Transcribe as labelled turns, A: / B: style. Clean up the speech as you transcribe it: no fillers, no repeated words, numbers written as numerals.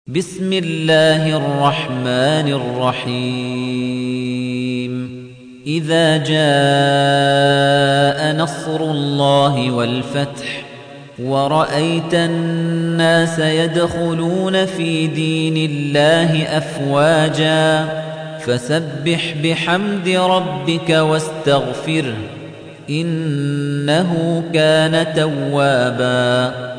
A: بسم الله الرحمن الرحيم إذا جاء نصر الله والفتح ورأيت الناس يدخلون في دين الله أفواجا فسبح بحمد ربك واستغفره إنه كان توابا